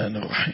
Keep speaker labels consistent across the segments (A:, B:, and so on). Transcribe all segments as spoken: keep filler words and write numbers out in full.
A: الرحمن الرحيم.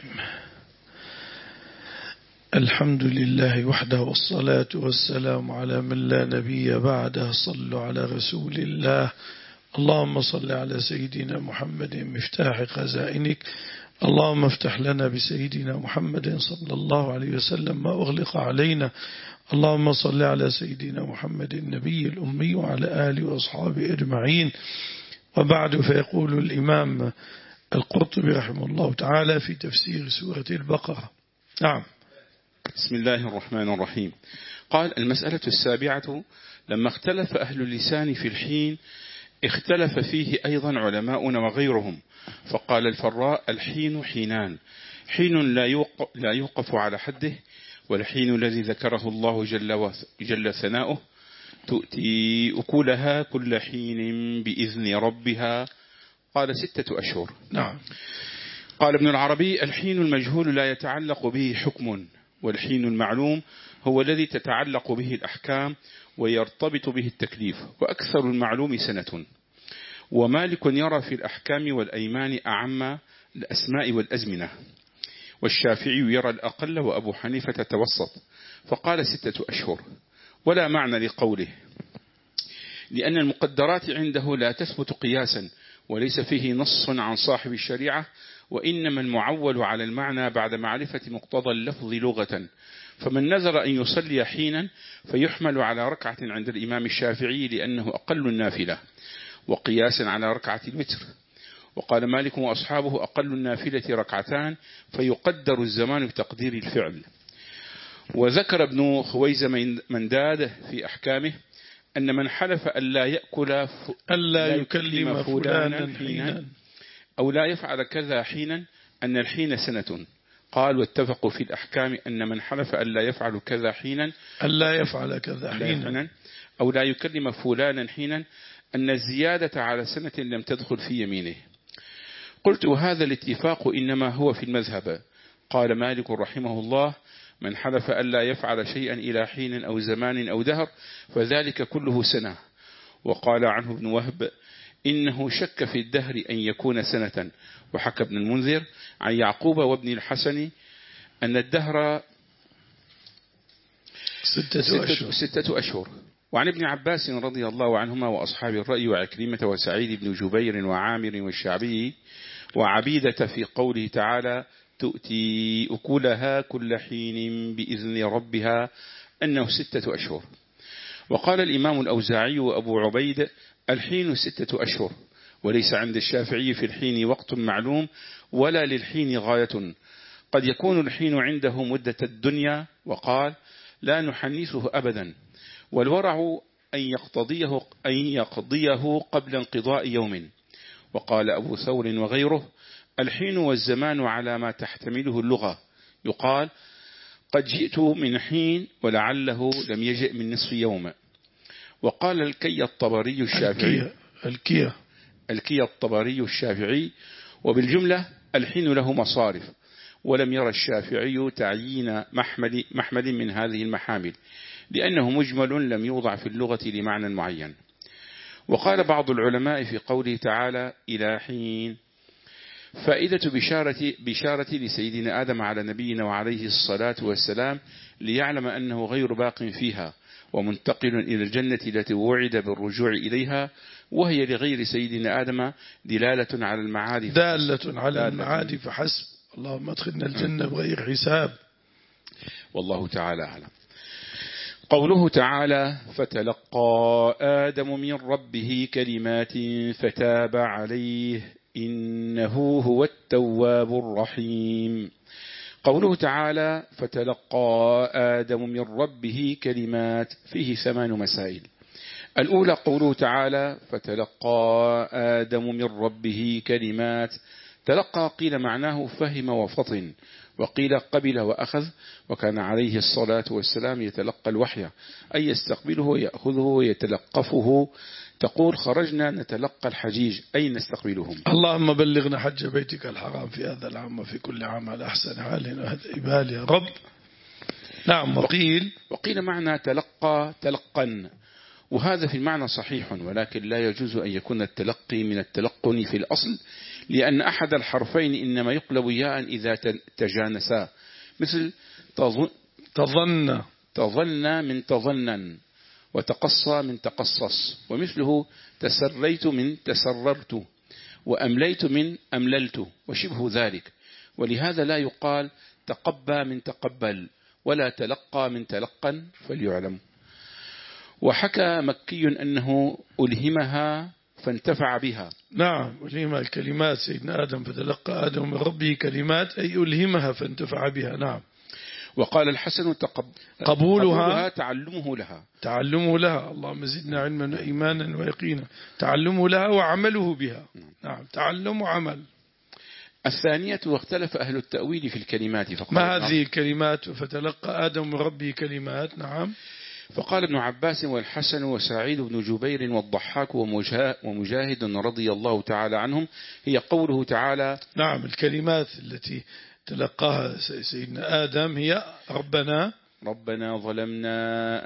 A: الحمد لله وحده والصلاة والسلام على من لا نبي بعده. صلوا على رسول الله. اللهم صل على سيدنا محمد مفتاح خزائنك. اللهم افتح لنا بسيدنا محمد صلى الله عليه وسلم ما أغلق علينا. اللهم صل على سيدنا محمد النبي الأمي وعلى آله وأصحابه أجمعين. وبعد، فيقول الإمام القرطبي رحمه الله تعالى في تفسير سورة البقرة. نعم.
B: بسم الله الرحمن الرحيم. قال: المسألة السابعة: لما اختلف أهل اللسان في الحين اختلف فيه أيضا علماؤنا وغيرهم، فقال الفراء: الحين حينان، حين لا يوقف على حده، والحين الذي ذكره الله جل, جل ثناؤه تؤتي أكلها كل حين بإذن ربها. قال: ستة أشهر.
A: نعم.
B: قال ابن العربي: الحين المجهول لا يتعلق به حكم، والحين المعلوم هو الذي تتعلق به الأحكام ويرتبط به التكليف، وأكثر المعلوم سنة. ومالك يرى في الأحكام والأيمان أعم الأسماء والأزمنة، والشافعي يرى الأقل، وأبو حنيفة توسط فقال ستة أشهر. ولا معنى لقوله، لأن المقدرات عنده لا تثبت قياسا، وليس فيه نص عن صاحب الشريعة، وإنما المعول على المعنى بعد معرفة مقتضى اللفظ لغة. فمن نذر أن يصلي حينا فيحمل على ركعة عند الإمام الشافعي لأنه أقل النافلة، وقياسا على ركعة المتر. وقال مالك وأصحابه: أقل النافلة ركعتان، فيقدر الزمان بتقدير الفعل. وذكر ابن خويز منداد في أحكامه أن من حلف ألا يأكل
A: ألا يكلم فلانا حينا
B: أو لا يفعل كذا حينا أن الحين سنة. قال: واتفقوا في الأحكام أن من حلف ألا يفعل كذا حينا
A: ألا يفعل كذا حينا
B: أو لا يكلم فلانا حينا أن الزيادة على سنة لم تدخل في يمينه. قلت: وهذا الاتفاق إنما هو في المذهب. قال مالك رحمه الله: من حلف ألا يفعل شيئا إلى حين أو زمان أو دهر فذلك كله سنة. وقال عنه ابن وهب: إنه شك في الدهر أن يكون سنة. وحكى ابن المنذر عن يعقوب وابن الحسن أن الدهر
A: ستة,
B: ستة,
A: أشهر.
B: ستة أشهر. وعن ابن عباس رضي الله عنهما وأصحاب الرأي وعكرمة وسعيد بن جبير وعامر والشعبي وعبيدة في قوله تعالى: تؤتي أكلها كل حين بإذن ربها، أنه ستة أشهر. وقال الإمام الأوزاعي وأبو عبيد: الحين ستة أشهر، وليس عند الشافعي في الحين وقت معلوم ولا للحين غاية، قد يكون الحين عنده مدة الدنيا. وقال: لا نحنسه أبدا، والورع أن يقتضيه, أن يقضيه قبل انقضاء يوم. وقال أبو ثور وغيره: الحين والزمان على ما تحتمله اللغة، يقال: قد جئت من حين ولعله لم يجئ من نصف يوم. وقال الكي الطبري الشافعي
A: الكي
B: الكي الطبري الشافعي وبالجملة الحين له مصارف، ولم يرى الشافعي تعيين محمل, محمل من هذه المحامل، لأنه مجمل لم يوضع في اللغة لمعنى معين. وقال بعض العلماء في قوله تعالى: إلى حين، فائدة بشارة, بشارة لسيدنا آدم على نبينا وعليه الصلاة والسلام، ليعلم أنه غير باق فيها ومنتقل إلى الجنة التي وعد بالرجوع إليها، وهي لغير سيدنا آدم دلالة على المعاد
A: دالة على المعاد فحسب. اللهم ادخلنا الجنة بغير حساب.
B: والله تعالى أعلم. قوله تعالى: فتلقى آدم من ربه كلمات فتاب عليه إنه هو التواب الرحيم. قوله تعالى: فتلقى آدم من ربه كلمات، فيه ثمان مسائل. الأولى قوله تعالى: فتلقى آدم من ربه كلمات. تلقى قيل معناه فهم وفطن، وقيل قبل وأخذ، وكان عليه الصلاة والسلام يتلقى الوحي، أي يستقبله ويأخذه ويتلقفه. تقول: خرجنا نتلقى الحجيج، أي نستقبلهم.
A: اللهم بلغنا حج بيتك الحرام في هذا العام وفي كل عام على أحسن حال وهذا يا رب. نعم. وقيل
B: وقيل معنى تلقى تلقا، وهذا في المعنى صحيح، ولكن لا يجوز أن يكون التلقي من التلقن في الأصل، لأن أحد الحرفين إنما يقلب ياء إذا تجانسا، مثل
A: تظن
B: تظن من تظنن، وتقصى من تقصص، ومثله تسريت من تسررت، وأمليت من أمللت، وشبه ذلك. ولهذا لا يقال تقبى من تقبل، ولا تلقى من تلقن، فليعلم. وحكى مكي أنه ألهمها فانتفع بها.
A: نعم، ألهمها الكلمات سيدنا آدم، فتلقى آدم من ربه كلمات، أي ألهمها فانتفع بها. نعم.
B: وقال الحسن تقب...
A: قبولها,
B: قبولها تعلمه لها
A: تعلمه لها. اللهم زدنا علما وإيمانا ويقينا. تعلمه لها وعمله بها. نعم، تعلم وعمل.
B: الثانية، واختلف أهل التأويل في الكلمات، فقال
A: ما هذه الكلمات؟ فتلقى آدم من ربه كلمات. نعم.
B: فقال ابن عباس والحسن وسعيد بن جبير والضحاك ومجاهد رضي الله تعالى عنهم هي قوله تعالى.
A: نعم، الكلمات التي تلقاها سيدنا آدم هي ربنا
B: ربنا ظلمنا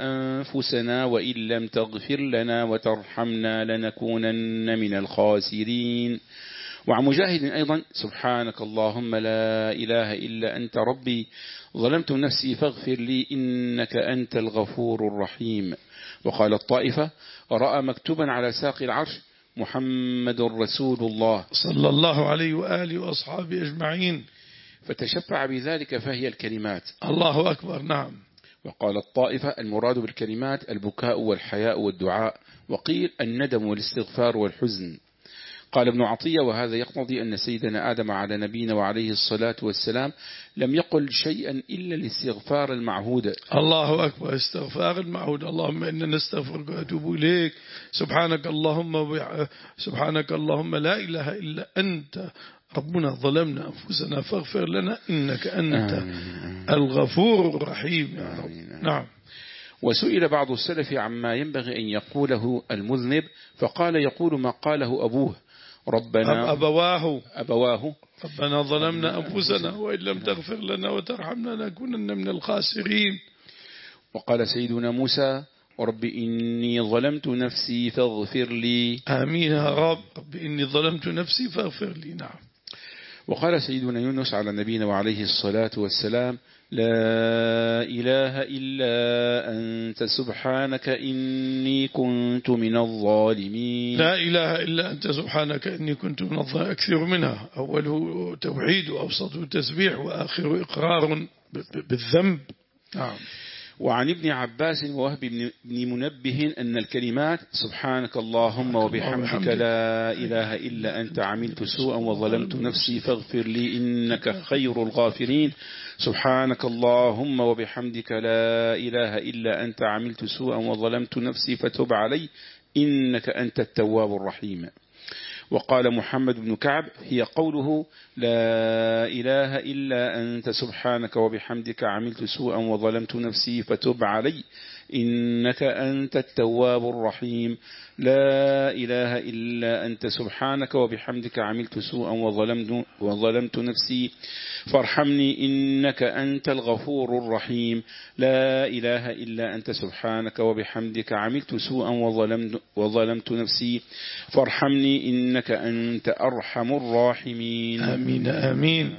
B: أنفسنا وإن لم تغفر لنا وترحمنا لنكونن من الخاسرين. وعن مجاهد أيضا سبحانك اللهم لا إله إلا أنت ربي ظلمت نفسي فاغفر لي إنك أنت الغفور الرحيم. وقال الطائفة رأى مكتوبا على ساق العرش محمد رسول الله
A: صلى الله عليه وآله وأصحابه أجمعين،
B: فتشفع بذلك فهي الكلمات.
A: الله أكبر. نعم.
B: وقال الطائفة المراد بالكلمات البكاء والحياء والدعاء، وقيل الندم والاستغفار والحزن. قال ابن عطية وهذا يقتضي أن سيدنا آدم على نبينا وعليه الصلاة والسلام لم يقل شيئا إلا الاستغفار المعهود.
A: الله أكبر، استغفار المعهود. اللهم إنا نستغفرك وأتوب إليك، سبحانك اللهم سبحانك اللهم لا إله إلا أنت ربنا ظلمنا أنفسنا فاغفر لنا إنك أنت آمين. الغفور الرحيم يا رب. نعم.
B: وسئل بعض السلف عما ينبغي أن يقوله المذنب، فقال يقول ما قاله أبوه ربنا
A: أبواه
B: أبواه
A: ربنا ظلمنا أنفسنا وإن لم تغفر لنا وترحمنا لنكونن من الخاسرين.
B: وقال سيدنا موسى رب إني ظلمت نفسي فاغفر لي.
A: آمين يا رب. رب إني ظلمت نفسي فاغفر لي. نعم.
B: وقال سيدنا يونس على نبينا وعليه الصلاة والسلام لا إله إلا أنت سبحانك إني كنت من الظالمين.
A: لا إله إلا أنت سبحانك إني كنت من الظالمين، أكثر منها. أوله توحيد وأوسطه تسبيح وآخره إقرار بالذنب. نعم.
B: وعن ابن عباس ووهب بن منبه أن الكلمات سبحانك اللهم وبحمدك لا إله إلا أنت عملت سوءا وظلمت نفسي فاغفر لي إنك خير الغافرين. سبحانك اللهم وبحمدك لا إله إلا أنت عملت سوءا وظلمت نفسي فتب علي إنك أنت التواب الرحيم. وقال محمد بن كعب هي قوله لا إله إلا أنت سبحانك وبحمدك عملت سوءا وظلمت نفسي فتب علي إنك أنت التواب الرحيم. لا إله إلا أنت سبحانك وبحمدك عملت سوءا وظلمت, وظلمت نفسي فارحمني إنك أنت الغفور الرحيم. لا إله إلا أنت سبحانك وبحمدك عملت سوءا وظلمت, وظلمت نفسي فارحمني إنك أنت أرحم الراحمين.
A: آمين آمين.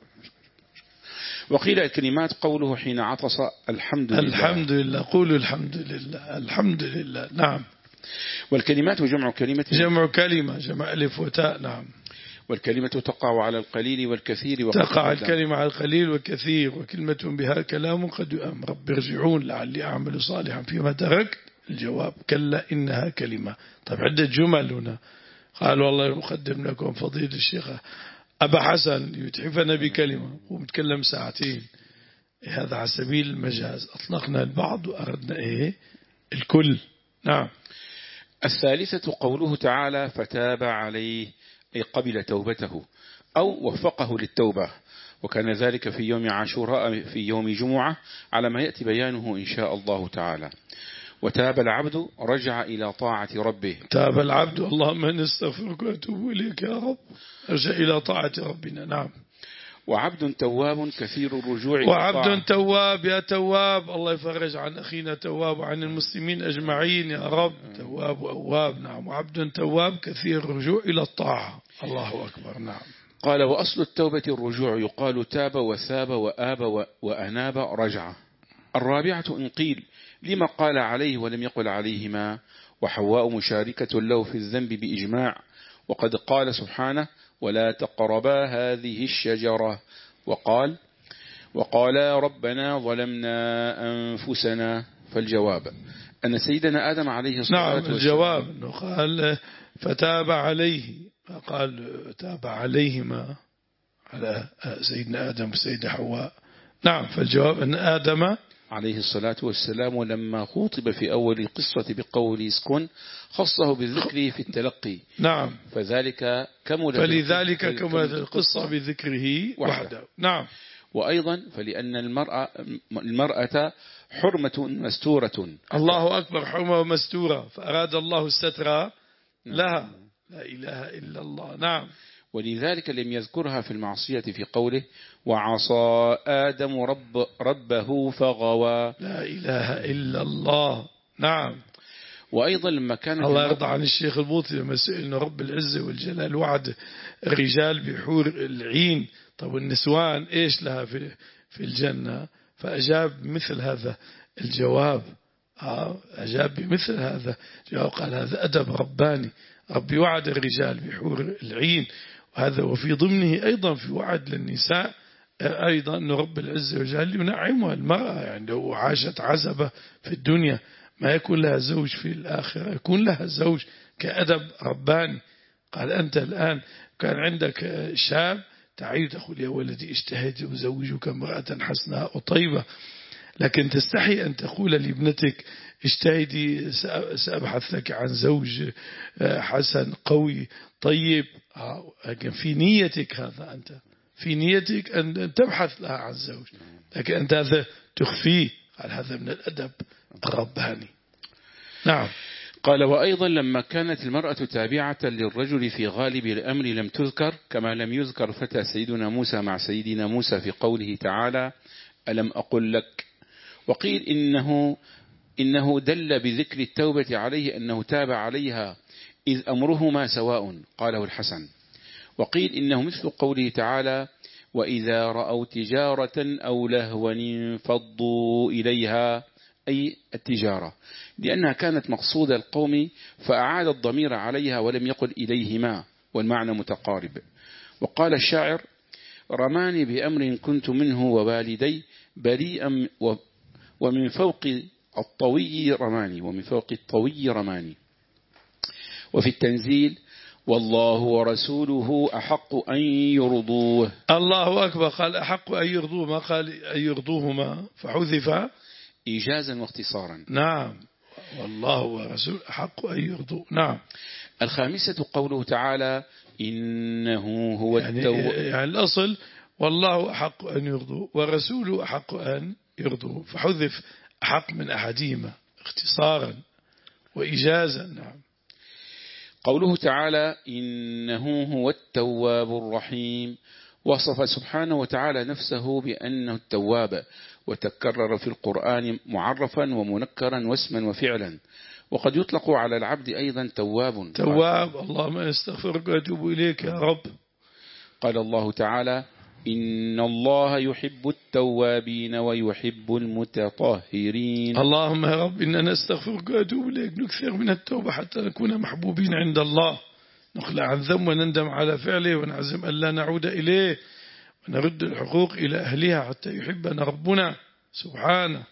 B: وقيل الكلمات قوله حين عطس الحمد لله.
A: الحمد لله. قولوا الحمد لله. الحمد لله. نعم.
B: والكلمات جمع كلمة
A: جمع كلمة، جمع ألف وتاء. نعم.
B: والكلمة تقع على القليل والكثير.
A: تقع الكلمة على القليل والكثير، وكلمة بها كلام قد يؤم رب ارجعون لعلي أعمل صالحا فيما تركت. الجواب كلا إنها كلمة. طيب عدة جمل هنا. قال والله يقدم لكم فضيلة الشيخ أبا حسن يتحفنا بكلمة ومتكلم ساعتين. هذا على سبيل المجاز، أطلقنا البعض وأردنا إيه الكل. نعم.
B: الثالثة قوله تعالى فتاب عليه أي قبل توبته أو وفقه للتوبة، وكان ذلك في يوم عاشوراء في يوم جمعة على ما يأتي بيانه إن شاء الله تعالى. وتاب العبد رجع إلى طاعة ربه.
A: تاب العبد اللهم نستغفرك وأتوب إليك يا رب، رجع إلى طاعة ربنا. نعم.
B: وعبد تواب كثير الرجوع.
A: وعبد تواب، يا تواب الله يفرج عن أخينا تواب وعن المسلمين أجمعين يا رب. تواب وأواب، نعم. وعبد تواب كثير الرجوع إلى الطاعة. الله أكبر. نعم.
B: قال وأصل التوبة الرجوع، يقال تاب وثاب وآب وأناب رجع. الرابعة إن قيل لما قال عليه ولم يقل عليهما، وحواء مشاركة له في الذنب بإجماع، وقد قال سبحانه ولا تقربا هذه الشجرة، وقال وقالا ربنا ظلمنا أنفسنا. فالجواب أن سيدنا آدم عليه الصلاة والسلام،
A: نعم الجواب أنه قال فتاب عليه، قال تاب عليهما على سيدنا آدم وسيدة حواء. نعم. فالجواب أن آدم
B: عليه الصلاة والسلام لما خاطب في أول القصة بقول اسكن خصه بالذكر في التلقي.
A: نعم.
B: فذلك كمل
A: فلذلك كملت القصة بذكره وحده. نعم.
B: وأيضا فلأن المرأة, المرأة حرمة مستورة.
A: الله أكبر. حرمة مستورة، فأراد الله الستر لها. لا إله إلا الله. نعم.
B: ولذلك لم يذكرها في المعصية في قوله وعصى آدم رب ربه فغوى.
A: لا إله إلا الله. نعم.
B: وأيضا لما كان
A: الله يرضى عن الشيخ البوطي لما سئل رب العزة والجلال وعد الرجال بحور العين، طب النسوان إيش لها في في الجنة؟ فأجاب مثل هذا الجواب. أجاب بمثل هذا الجواب، قال هذا أدب رباني، ربي وعد الرجال بحور العين، وهذا وفي ضمنه أيضا في وعد للنساء أيضا أن رب العزة والجلال ينعمها المرأة، يعني لو عاشت عزبة في الدنيا ما يكون لها زوج في الآخرة، يكون لها زوج كأدب رباني. قال أنت الآن كان عندك شاب تعيد تقول يا ولدي اجتهد وزوجك امرأة حسناء وطيبة، لكن تستحي أن تقول لابنتك اجتهدي سأبحث لك عن زوج حسن قوي طيب. لكن في نيتك هذا، أنت في نيتك أن تبحث لها عن زوج، لكن أنت هذا تخفيه. قال هذا من الأدب الرباني. نعم.
B: قال وأيضا لما كانت المرأة تابعة للرجل في غالب الأمر لم تذكر، كما لم يذكر فتى سيدنا موسى مع سيدنا موسى في قوله تعالى ألم أقل لك. وقيل إنه إنه دل بذكر التوبة عليه أنه تاب عليها إذ أمرهما سواء، قاله الحسن. وقيل إنه مثل قوله تعالى وإذا رأوا تجارة أو لهوا انفضوا إليها، أي التجارة، لأنها كانت مقصود القوم فأعاد الضمير عليها ولم يقل إليهما، والمعنى متقارب. وقال الشاعر رماني بأمر كنت منه ووالدي بريئا ومن فوق الطوي رماني ومن فوق الطوي رماني. وفي التنزيل والله ورسوله أحق أن يرضوه.
A: الله أكبر. قال أحق أن يرضوه، ما قال أن يرضوهما، فحذف
B: إيجازا واختصارا.
A: نعم. والله ورسوله أحق أن يرضوه. نعم.
B: الخامسة قوله تعالى إنه هو
A: يعني,
B: التواب،
A: يعني الأصل والله أحق أن يرضوه ورسوله أحق أن يرضوه، فحذف أحق من أحدهما اختصارا وإجازا. نعم.
B: قوله تعالى إنه هو التواب الرحيم، وصف سبحانه وتعالى نفسه بأنه التواب، وتكرر في القرآن معرفا ومنكرا واسما وفعلا، وقد يطلق على العبد أيضا تواب.
A: تواب اللهم استغفرك وأتوب إليك يا رب.
B: قال الله تعالى إن الله يحب التوابين ويحب المتطهرين.
A: اللهم يا رب إننا نستغفرك وأتوب إليك، نكثر من التوبة حتى نكون محبوبين عند الله، نخلع عن ذنب ونندم على فعله ونعزم أن لا نعود إليه، ونرد الحقوق إلى أهلها حتى يحبنا ربنا سبحانه.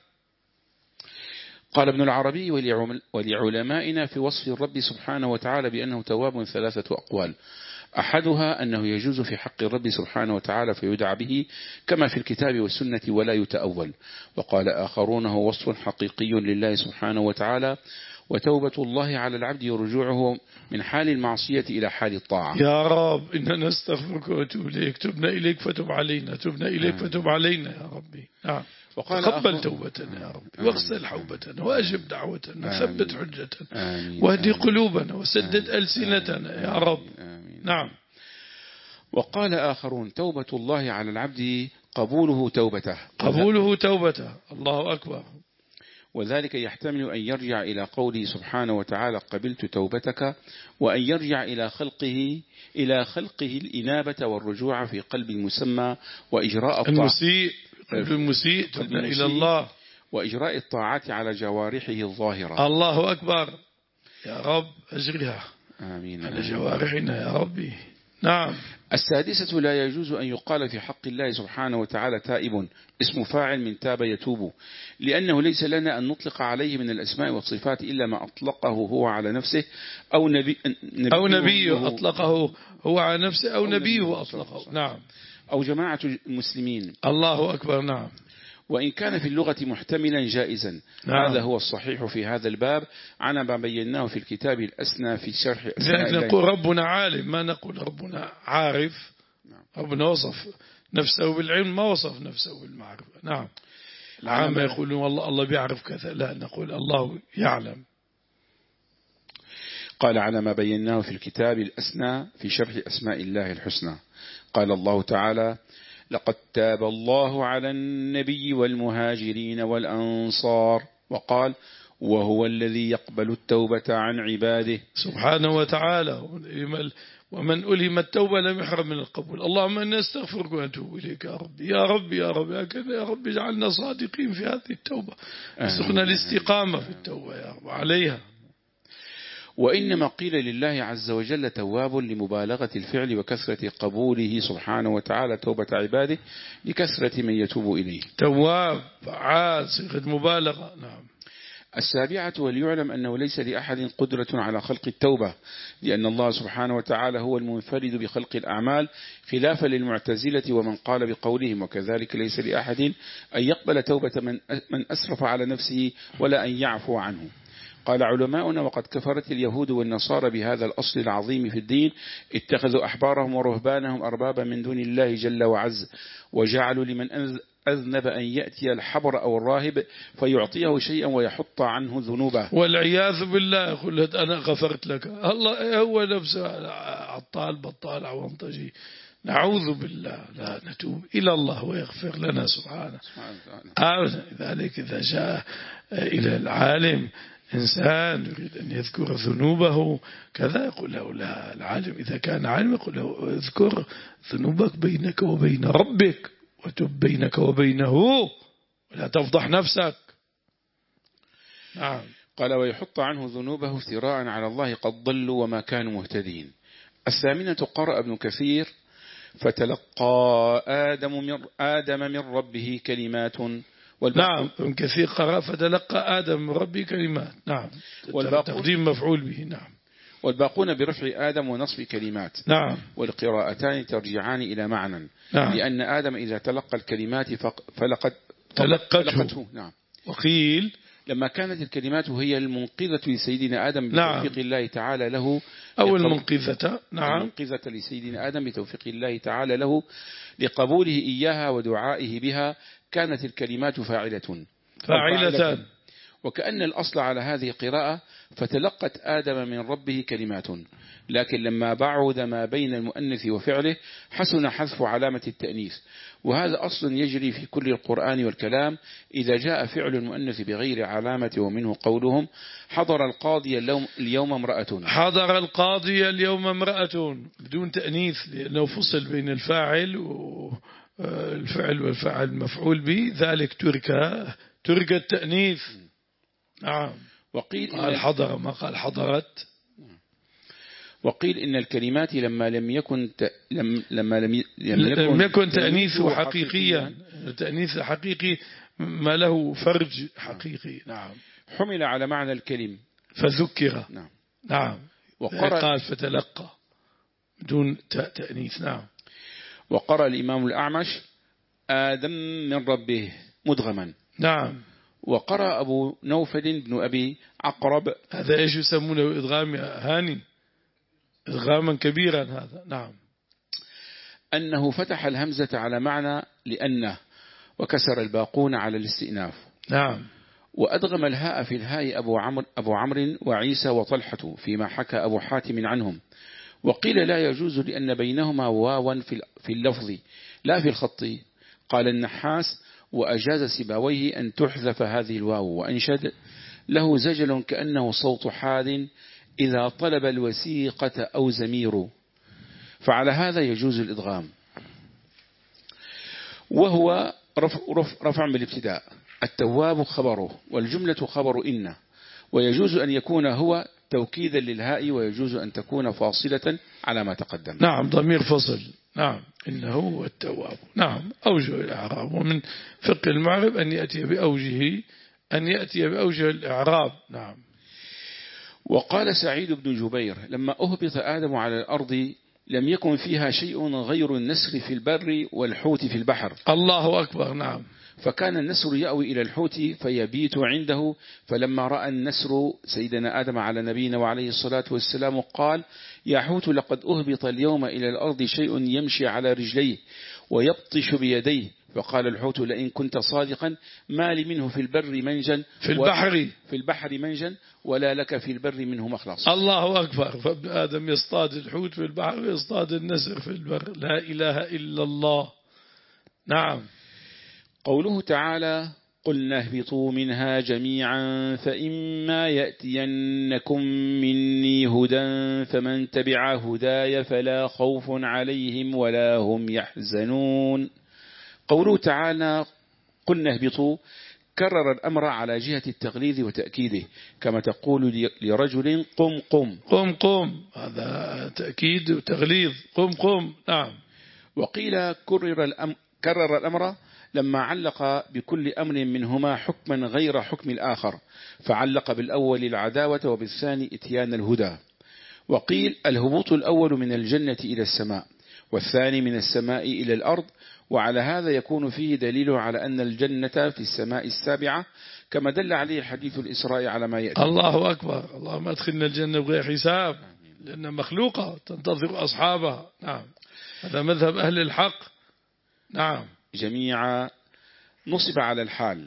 B: قال ابن العربي ولعلمائنا في وصف الرب سبحانه وتعالى بأنه تواب ثلاثة أقوال، أحدها أنه يجوز في حق الرب سبحانه وتعالى فيدعى به كما في الكتاب والسنة ولا يتأول. وقال آخرون هو وصف حقيقي لله سبحانه وتعالى، وتوبة الله على العبد رجوعه من حال المعصية إلى حال الطاعة.
A: يا رب إننا نستغفرك ونتوب إليك، تبنا إليك فتب علينا، تبنا إليك فتب علينا يا ربي. نعم. تقبل توبتنا يا رب، واغسل حوبتنا، وأجب دعوتنا، ثبت حجتنا، واهدي قلوبنا، وسدد ألسنتنا يا رب.
B: آمين.
A: نعم.
B: وقال آخرون توبة الله على العبد قبوله توبته
A: قبوله توبته. الله أكبر.
B: وذلك يحتمل أن يرجع إلى قوله سبحانه وتعالى قبلت توبتك، وأن يرجع إلى خلقه إلى خلقه الإنابة والرجوع في قلب المسمى وإجراء الطاعة
A: المسيء قلب المسيء تبنا إلى الله
B: وإجراء الطاعات على جوارحه الظاهرة.
A: الله أكبر. يا رب أجرها
B: آمين
A: على جوارحنا يا ربي. نعم.
B: السادسة لا يجوز أن يقال في حق الله سبحانه وتعالى تائب اسم فاعل من تاب يتوب، لأنه ليس لنا أن نطلق عليه من الأسماء والصفات إلا ما أطلقه هو على نفسه أو نبي نبيه
A: أو نبيه أطلقه هو على نفسه أو نبيه أطلقه. نعم.
B: أو جماعة المسلمين.
A: الله أكبر. نعم.
B: وإن كان في اللغة محتملا جائزا. نعم. هذا هو الصحيح في هذا الباب عن ما بيناه في الكتاب الأسنى في شرح أسماء الله.
A: نقول ربنا عالم، ما نقول ربنا عارف. نعم. ربنا وصف نفسه بالعلم، ما وصف نفسه بالمعرفة. نعم. العامة يقولون والله الله بيعرف كذا، لا نقول الله يعلم.
B: قال على ما بيناه في الكتاب الأسنى في شرح أسماء الله الحسنى. قال الله تعالى لقد تاب الله على النبي والمهاجرين والأنصار، وقال وهو الذي يقبل التوبة عن عباده
A: سبحانه وتعالى. ومن ألهم التوبة لم يحرم من القبول. اللهم إنا نستغفرك ونتوب إليك يا ربي يا ربي يا ربي هكذا يا رب اجعلنا صادقين في هذه التوبة، ارزقنا الاستقامة في التوبة يا رب عليها.
B: وإنما قيل لله عز وجل تواب لمبالغة الفعل وكثرة قبوله سبحانه وتعالى توبة عباده لكثرة من يتوب إليه.
A: تواب فعال صيغة مبالغة. نعم.
B: السابعة وليعلم أنه ليس لأحد قدرة على خلق التوبة، لأن الله سبحانه وتعالى هو المنفرد بخلق الأعمال خلافا للمعتزلة ومن قال بقولهم، وكذلك ليس لأحد أن يقبل توبة من أسرف على نفسه ولا أن يعفو عنه. قال علماؤنا وقد كفرت اليهود والنصارى بهذا الأصل العظيم في الدين، اتخذوا أحبارهم ورهبانهم أربابا من دون الله جل وعز، وجعلوا لمن أذنب أن يأتي الحبر أو الراهب فيعطيه شيئا ويحط عنه ذنوبه
A: والعياذ بالله. يقول أنا غفرت لك، الله هو نفسه عطال بطال عوانطجي. نعوذ بالله. لا نتوب إلى الله ويغفر لنا سبحانه. لذلك إذا جاء إلى العالم إنسان يريد أن يذكر ذنوبه كذا يقول له لا، العالم إذا كان عالم يقول له اذكر ذنوبك بينك وبين ربك وتب بينك وبينه ولا تفضح نفسك. نعم.
B: قال ويحط عنه ذنوبه افتراء على الله قد ضلوا وما كانوا مهتدين. الثامنة قرأ ابن كثير فتلقى آدم من, آدم من ربه كلمات.
A: نعم. ابن كثير قرأ فتلقى آدم من ربه كلمات. نعم. تقديم مفعول به. نعم.
B: والباقون برفع آدم ونصب كلمات.
A: نعم.
B: والقراءتان ترجعان إلى معنى.
A: نعم.
B: لأن آدم إذا تلقى الكلمات فلقد
A: تلقته.
B: نعم.
A: وقيل
B: لما كانت الكلمات هي المنقذة لسيدنا آدم بتوفيق
A: نعم.
B: الله تعالى له
A: أو المنقذة. نعم.
B: المنقذة لسيدنا آدم بتوفيق الله تعالى له لقبوله إياها ودعائه بها، كانت الكلمات فاعلة
A: فاعلة.
B: وكأن الأصل على هذه القراءة فتلقت آدم من ربه كلمات، لكن لما بعد ما بين المؤنث وفعله حسن حذف علامة التأنيث، وهذا أصل يجري في كل القرآن والكلام إذا جاء فعل المؤنث بغير علامة، ومنه قولهم حضر القاضي اليوم امرأة.
A: حضر القاضي اليوم امرأة بدون تأنيث، لأنه فصل بين الفاعل والفعل والفاعل مفعول به، ذلك ترك ترك التأنيث. نعم.
B: وقيل
A: قال حضر ما قال حضرت.
B: وقيل إن الكلمات لما لم يكن ت... لم... لما لم, ي...
A: لم يكن, لم يكن تأنيثه حقيقيا. التأنيث الحقيقي ما له فرج حقيقي. نعم.
B: حمل على معنى الكلم
A: فذكر.
B: نعم.
A: نعم.
B: وقرأ
A: قال فتلقى بدون تأنيث. نعم.
B: وقرأ الإمام الأعمش آدم من ربه مدغما.
A: نعم.
B: وقرأ أبو نوفل بن أبي عقرب.
A: هذا إيش يسمونه إدغام هاني، إدغاما كبيرا هذا. نعم.
B: أنه فتح الهمزة على معنى لأنه، وكسر الباقون على الاستئناف.
A: نعم.
B: وأدغم الهاء في الهاء أبو عمرو أبو عمرو وعيسى وطلحة فيما حكى أبو حاتم عنهم، وقيل لا يجوز لأن بينهما واوا في اللفظ لا في الخط. قال النحاس: وأجاز سيبويه أن تحذف هذه الواو، وأنشد له زجل كأنه صوت حاد إذا طلب الوسيقة أو زمير، فعلى هذا يجوز الإدغام. وهو رفع, رفع بالابتداء، التواب خبره والجملة خبر إن، ويجوز أن يكون هو توكيدا للهاء، ويجوز أن تكون فاصلة على ما تقدم.
A: نعم، ضمير فصل. نعم، إنه هو التواب. نعم، أوجه الإعراب. ومن فقه المعرب أن يأتي بأوجه أن يأتي بأوجه الإعراب. نعم.
B: وقال سعيد بن جبير: لما أهبط آدم على الأرض لم يكن فيها شيء غير النسر في البر والحوت في البحر.
A: الله أكبر. نعم.
B: فكان النسر يأوي إلى الحوت فيبيت عنده، فلما رأى النسر سيدنا آدم على نبينا وعليه الصلاة والسلام قال: يا حوت لقد أهبط اليوم إلى الأرض شيء يمشي على رجليه ويبطش بيديه. فقال الحوت: لئن كنت صادقا ما لي منه في البر منجا
A: في البحر
B: في البحر منجا ولا لك في البر منه مخلص.
A: الله أكبر. فابن آدم يصطاد الحوت في البحر ويصطاد النسر في البر. لا إله إلا الله. نعم.
B: قوله تعالى: قلنا اهبطوا منها جميعا فإما يأتينكم مني هدى فمن تبع هداي فلا خوف عليهم ولا هم يحزنون. قوله تعالى: قلنا اهبطوا كرر الأمر على جهة التغليظ وتأكيده، كما تقول لرجل قم قم
A: قم قم، هذا تأكيد وتغليظ. قم قم. نعم.
B: وقيل كرر الأمر, كرر الأمر لما علق بكل أمر منهما حكما غير حكم الآخر، فعلق بالأول العداوة وبالثاني إتيان الهدى. وقيل الهبوط الأول من الجنة إلى السماء، والثاني من السماء إلى الأرض، وعلى هذا يكون فيه دليل على أن الجنة في السماء السابعة، كما دل عليه حديث الإسراء على ما يأتي.
A: الله أكبر. اللهم ادخلنا الجنة بغير حساب، لأنها مخلوقة تنتظر أصحابها. نعم، هذا مذهب أهل الحق. نعم.
B: جميعا نصب على الحال.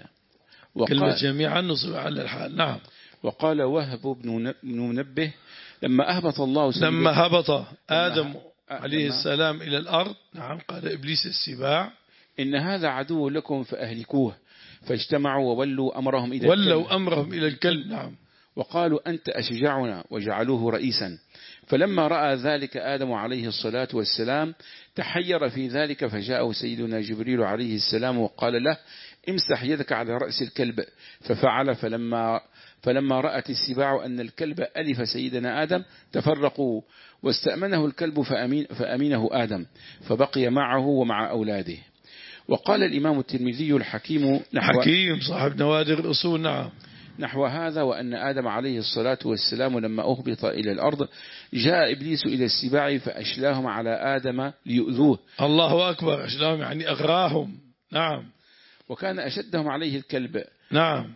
A: كلمة جميعا نصب على الحال. نعم.
B: وقال وهب بن منبه: لما أهبط الله
A: لما هبط آدم عليه السلام إلى الأرض، نعم، قال إبليس السباع:
B: إن هذا عدو لكم فأهلكوه، فاجتمعوا وولوا أمرهم إلى
A: ولوا
B: الكلب.
A: أمرهم إلى الكلب. نعم.
B: وقالوا أنت أشجعنا، وجعلوه رئيسا. فلما رأى ذلك آدم عليه الصلاة والسلام تحير في ذلك، فجاءه سيدنا جبريل عليه السلام وقال له: امسح يدك على رأس الكلب. ففعل، فلما فلما رأت السباع أن الكلب ألف سيدنا آدم تفرقوا، واستأمنه الكلب فأمين فأمينه آدم، فبقي معه ومع أولاده. وقال الإمام الترمذي الحكيم نحو
A: حكيم صاحب نوادر الأصول. نعم.
B: نحو هذا: وأن آدم عليه الصلاة والسلام لما أهبط إلى الأرض جاء إبليس إلى السباع فأشلاهم على آدم ليؤذوه.
A: الله أكبر. أشلاهم يعني أغراهم. نعم.
B: وكان أشدهم عليه الكلب.
A: نعم.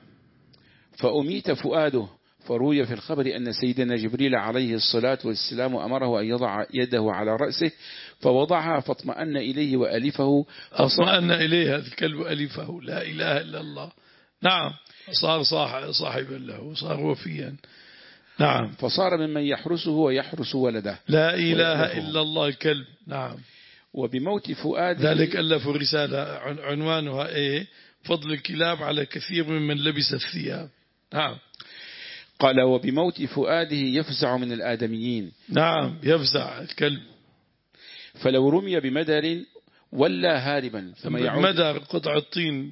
B: فأميت فؤاده. فروي في الخبر أن سيدنا جبريل عليه الصلاة والسلام أمره أن يضع يده على رأسه فوضعها فاطمأن إليه وألفه.
A: اطمأن إليه هذا الكلب ألفه. لا إله إلا الله. نعم. صار صاحبا له، صار وفيا. نعم.
B: فصار ممن يحرسه ويحرس ولده.
A: لا إله إلا الله الكلب. نعم.
B: وبموت فؤاده.
A: ذلك ألفوا رسالة عنوانها إيه؟ فضل الكلاب على كثير ممن لبس الثياب. نعم.
B: قال: وبموت فؤاده يفزع من الآدميين.
A: نعم، يفزع الكلب.
B: فلو رمي بمدر ولا هاربا ثم يعود.
A: مدر قطع الطين.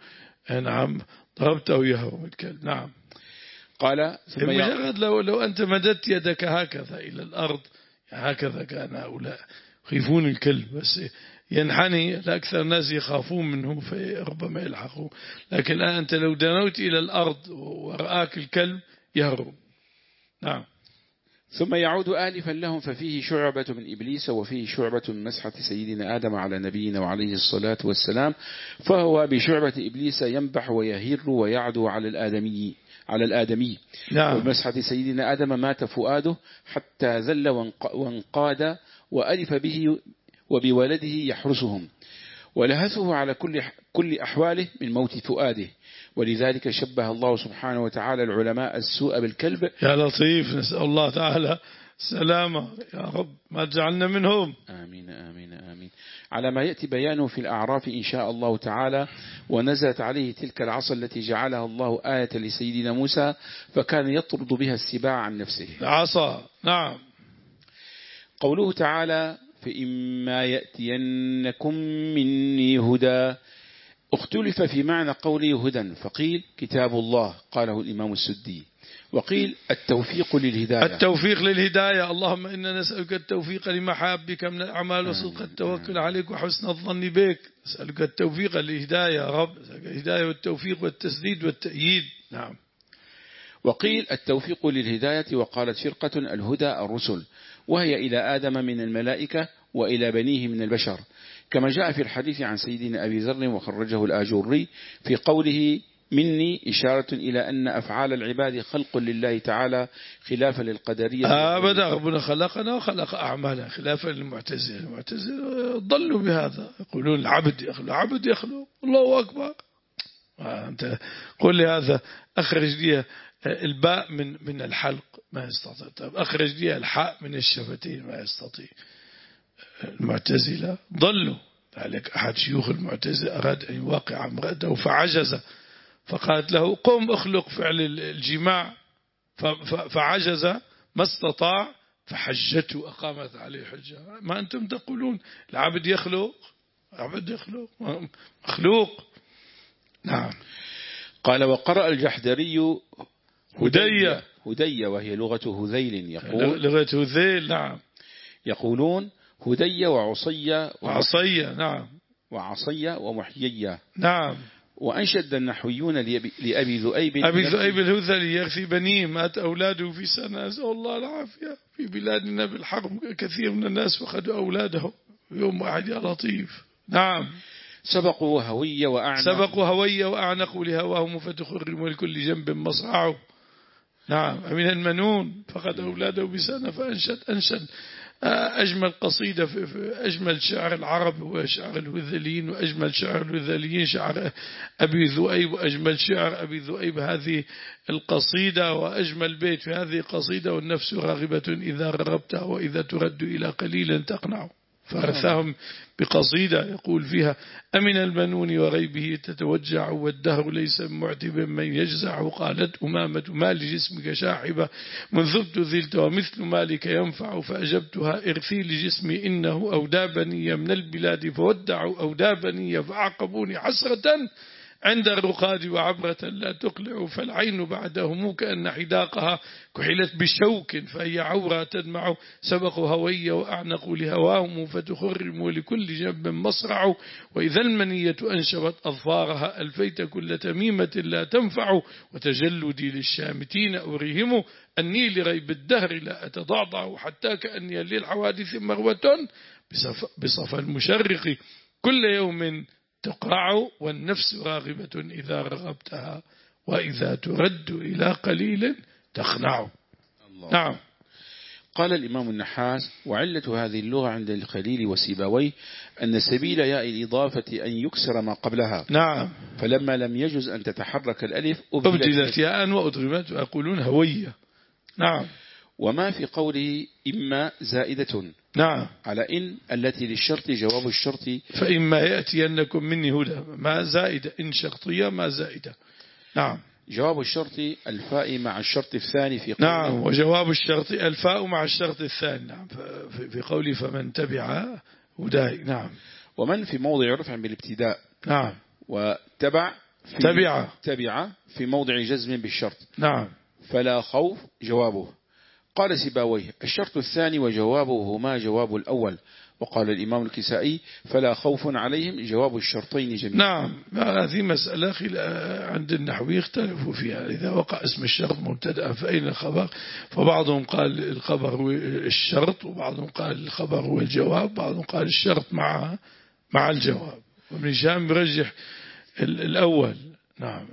A: نعم، ضربته يهرب الكلب. نعم.
B: قال: ثم
A: مجرد لو لو أنت مددت يدك هكذا إلى الأرض، هكذا كان هؤلاء يخيفون الكلب، بس ينحني. لأكثر الناس يخافون منه فربما يلحقوا، لكن الآن أنت لو دنوت إلى الأرض ورآك الكلب يهرب. نعم.
B: ثم يعود آلفا لهم، ففيه شعبة من إبليس وفيه شعبة من مسحة سيدنا آدم على نبينا وعليه الصلاة والسلام، فهو بشعبة إبليس ينبح ويهر ويعدو على الآدمي على الآدمي.
A: نعم.
B: وبمسحة سيدنا آدم مات فؤاده حتى ذل وانقاد، وألف به وبولده يحرسهم، ولهثه على كل كل أحواله من موت فؤاده. ولذلك شبه الله سبحانه وتعالى العلماء السوء بالكلب.
A: يا لطيف، نسأل الله تعالى سلامة يا رب، ما تجعلنا منهم.
B: آمين آمين آمين. على ما يأتي بيانه في الأعراف إن شاء الله تعالى. ونزلت عليه تلك العصا التي جعلها الله آية لسيدنا موسى، فكان يطرد بها السباع عن نفسه.
A: العصا نعم.
B: قوله تعالى: فإما يأتينكم مني هدى. اختلف في معنى قوله هدى، فقيل كتاب الله قاله الإمام السدي، وقيل التوفيق للهداية.
A: التوفيق للهداية. اللهم إنا نسألك التوفيق لمحابك من الأعمال وصدق التوكل عليك وحسن الظن بك. نسألك التوفيق للهداية يا رب، الهداية والتوفيق والتسديد والتأييد. نعم.
B: وقيل التوفيق للهداية، وقالت فرقة الهدى الرسل، وهي إلى آدم من الملائكة وإلى بنيه من البشر، كما جاء في الحديث عن سيدنا أبي ذر وخرجه الآجوري في قوله مني، إشارة إلى أن أفعال العباد خلق لله تعالى خلافا للقدرية.
A: أبدا، ربنا خلقنا وخلق أعمالنا خلافا للمعتزلة. المعتزلة ضلوا بهذا، يقولون العبد يخلق، العبد يخلق، الله أكبر. أنت قل لي هذا، أخرج لي الباء من من الحلق ما يستطيع، طيب أخرج لي الحاء من الشفتين ما يستطيع. المعتزلة ضلوا. ذلك أحد شيوخ المعتزلة أراد أن يواقع امرأته فعجز، فقالت له قم اخلق فعل الجماع، فعجز ما استطاع، فحجته أقامت عليه حجة. ما أنتم تقولون العبد يخلق، العبد يخلق مخلوق. نعم.
B: قال: وقرأ الجحدري
A: هدية
B: هدية وهي لغة هذيل، يقول
A: لغة هذيل. نعم.
B: يقولون هدية وعصية
A: وعصية. نعم.
B: وعصية ومحيية.
A: نعم.
B: وأنشد النحويون لأبي ذؤيب
A: أبي ذؤيب الهذلي يغثي بنيه، مات أولاده في سنة، نسأل الله العافية. في بلادنا بالحرب كثير من الناس فقدوا أولادهم يوم واحد يا لطيف. نعم.
B: سبقوا هوية وأعنق
A: سبقوا هوية وأعنقوا لهواهم فتخرموا لكل جنب مصرعوا. نعم. من المنون فقد أولاده بسنة فأنشد أنشد أجمل قصيدة في أجمل شعر العرب هو شعر الهذليين، وأجمل شعر الهذليين شعر أبي ذؤيب، وأجمل شعر أبي ذؤيب هذه القصيدة، وأجمل بيت في هذه القصيدة: والنفس راغبة إذا رغبتها وإذا ترد إلى قليل تقنع. فرثاهم بقصيدة يقول فيها: أمن المنون وغيبه تتوجع، والدهر ليس معتبا من يجزع. قالت أمامة: ما لجسمك شاحبة منذ ابتذلت ومثل مالك ينفع. فأجبتها: ارثي لجسمي إنه أودى بني من البلاد فودعوا أودى بني فأعقبوني حسرة عند الرقاد وعبرة لا تقلع. فالعين بعدهم كأن حداقها كحلت بشوك فهي عورة تدمع. سبقوا هوي وأعنقوا لهواهم فتخرموا لكل جنب مصرع. وإذا المنية أنشبت أظفارها ألفيت كل تميمة لا تنفع. وتجلدي للشامتين أريهم أني لغيب الدهر لا أتضعضع. حتى كأني للحوادث مروة بصف المشرق كل يوم تقع. والنفس راغبة إذا رغبتها وإذا ترد إلى قليل تخنع.
B: الله.
A: نعم.
B: قال الإمام النحاس: وعلة هذه اللغة عند الخليل وسيبويه أن سبيل ياء الإضافة أن يكسر ما قبلها.
A: نعم.
B: فلما لم يجز أن تتحرك الألف
A: أبدلت ياء وأضرمت ويقولون هوية. نعم.
B: وما في قوله إما زائدة.
A: نعم.
B: على إن التي للشرط جواب الشرط.
A: فإما يأتينكم مني هدى، ما زائدة، إن شرطية ما زائدة. نعم.
B: جواب الشرط الفاء مع الشرط الثاني في قوله.
A: نعم. وجواب الشرط الفاء مع الشرط الثاني. نعم. في قوله فمن تبع هداي. نعم.
B: ومن في موضع رفع بالابتداء.
A: نعم.
B: وتبع في
A: تبع
B: تبع في موضع جزم بالشرط.
A: نعم.
B: فلا خوف جوابه. قال سيبويه: الشرط الثاني وجوابه هما جواب الأول. وقال الإمام الكسائي: فلا خوف عليهم جواب الشرطين جميعا.
A: نعم. هذه مسألة عند النحوي اختلفوا فيها. إذا وقع اسم الشرط مبتدأ فأين الخبر؟ فبعضهم قال الخبر هو الشرط، وبعضهم قال الخبر هو الجواب، وبعضهم قال الشرط مع مع الجواب. وابن هشام يرجح الأول. نعم.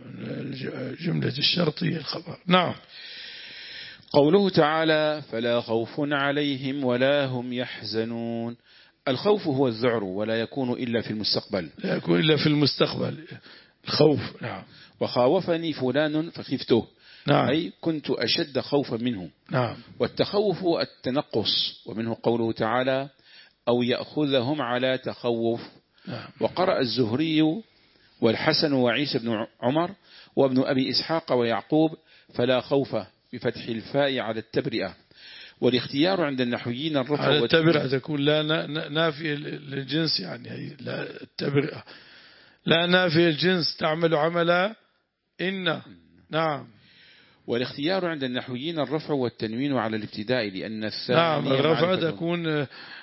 A: جملة الشرط هي الخبر. نعم.
B: قوله تعالى: فلا خوف عليهم ولا هم يحزنون. الخوف هو الذعر ولا يكون إلا في المستقبل.
A: لا يكون إلا في المستقبل الخوف. نعم.
B: وخاوفني فلان فخفته
A: نعم.
B: أي كنت أشد خوفا منه.
A: نعم.
B: والتخوف التنقص، ومنه قوله تعالى أو يأخذهم على تخوف.
A: نعم.
B: وقرأ الزهري والحسن وعيسى بن عمر وابن أبي إسحاق ويعقوب فلا خوف بفتح الفاء على التبرئة. والاختيار عند النحويين الرفع
A: على التبرئة تكون لا نافية للجنس، يعني لا التبرئة لا نافية الجنس تعمل عملا إن. نعم.
B: والاختيار عند النحويين الرفع والتنوين على الابتداء لأن الثاني
A: نعم الرفع تكون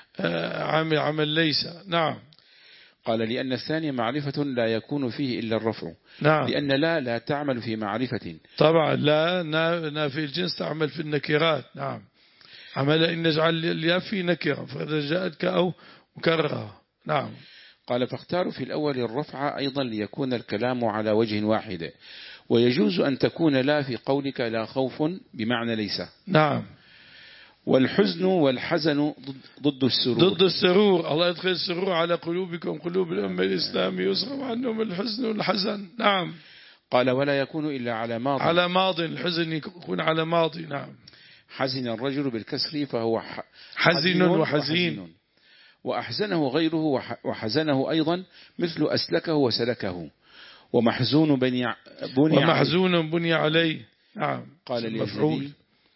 A: عمل عمل ليس. نعم.
B: قال لأن الثاني معرفة لا يكون فيه إلا الرفع.
A: نعم.
B: لأن لا لا تعمل في معرفة.
A: طبعا لا نافي الجنس تعمل في النكرات. نعم. عمل إن نجعل الياء في نكرة فإذا جاءتك أو مكررة. نعم.
B: قال فاختاروا في الأول الرفع أيضا ليكون الكلام على وجه واحد، ويجوز أن تكون لا في قولك لا خوف بمعنى ليس.
A: نعم.
B: والحزن والحزن ضد السرور.
A: ضد السرور. الله يدخل السرور على قلوبكم قلوب الأمة الإسلامية يصرف عنهم الحزن والحزن. نعم.
B: قال ولا يكون إلا على ماضي.
A: على ماضي الحزن يكون على ماضي. نعم.
B: حزن الرجل بالكسر فهو
A: حزن وحزين.
B: وحزين. وأحزنه غيره وحزنه أيضا مثل أسلكه وسلكه. ومحزون بني بني
A: ومحزون بني عليه. نعم.
B: قال اليزيدي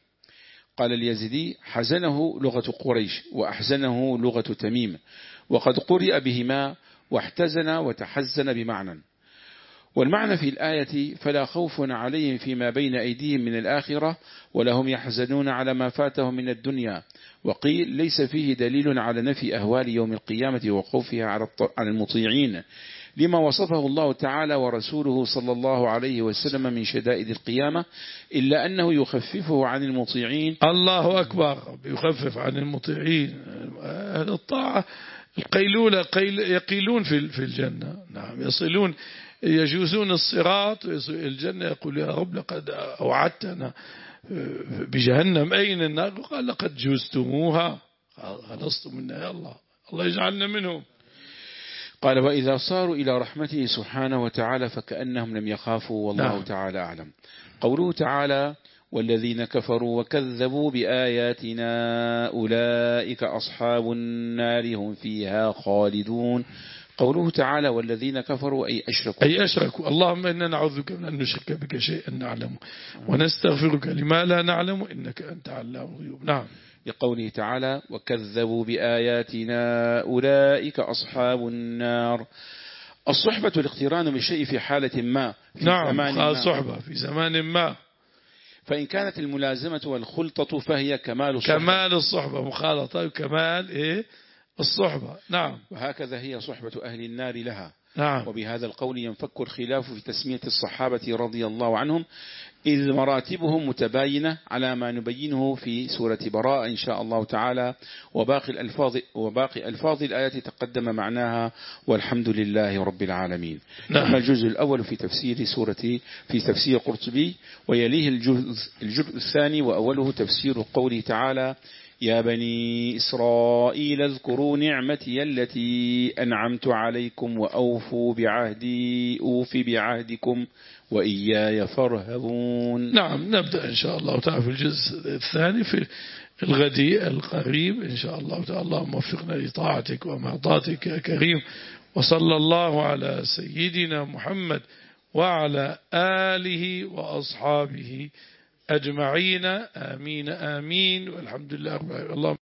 B: قال اليزيدي حزنه لغة قريش وأحزنه لغة تميم، وقد قرئ بهما واحتزن وتحزن بمعنى. والمعنى في الآية فلا خوف عليهم فيما بين أيديهم من الآخرة ولا هم يحزنون على ما فاتهم من الدنيا. وقيل ليس فيه دليل على نفي أهوال يوم القيامة وخوفها على المطيعين لما وصفه الله تعالى ورسوله صلى الله عليه وسلم من شدائد القيامة، إلا أنه يخففه عن المطيعين.
A: الله أكبر. يخفف عن المطيعين أهل الطاعة القيلولة يقيلون في الجنة. نعم. يصلون يجوزون الصراط الجنة يقول يا رب لقد أوعدتنا بجهنم أين النار؟ قال لقد جوزتموها خلصتم منها يا الله الله يجعلنا منهم.
B: قال وإذا صاروا إلى رحمته سبحانه وتعالى فكأنهم لم يخافوا والله
A: نعم.
B: تعالى أعلم. قوله تعالى والذين كفروا وكذبوا بآياتنا أولئك أصحاب النار هم فيها خالدون. قوله تعالى والذين كفروا أي أشركوا
A: أي أشركوا. اللهم إنا نعوذ بك من أن نشرك بك شيئا نعلمه ونستغفرك لما لا نعلم إنك أنت علام الغيوب. نعم.
B: لقوله تعالى وكذبوا بآياتنا أولئك أصحاب النار. الصحبة الاقتران بالشيء في حالة ما في
A: نعم.
B: زمان ما.
A: صحبة في زمان ما.
B: فإن كانت الملازمة والخلطة فهي كمال الصحبة.
A: كمال الصحبة مخالطة وكمال إيه الصحبة. نعم.
B: وهكذا هي صحبة أهل النار لها.
A: نعم.
B: وبهذا القول ينفك الخلاف في تسمية الصحابة رضي الله عنهم، إذ مراتبهم متباينة على ما نبينه في سورة براءة إن شاء الله تعالى. وباقي الألفاظ وباقي ألفاظ الآيات تقدم معناها والحمد لله رب العالمين.
A: نعم.
B: أما الجزء الأول في تفسير سورة في تفسير قرطبي، ويليه الجزء, الجزء الثاني وأوله تفسير قوله تعالى يا بني إسرائيل اذكروا نعمتي التي أنعمت عليكم وأوفوا بعهدي أوف بعهدكم وإياي فارهبون.
A: نعم. نبدأ إن شاء الله تعالى في الجزء الثاني في الغد القريب إن شاء الله تعالى. اللهم وفقنا لطاعتك ومعطاتك يا كريم. وصلى الله على سيدنا محمد وعلى آله وأصحابه أجمعين. آمين آمين والحمد لله رب العالمين.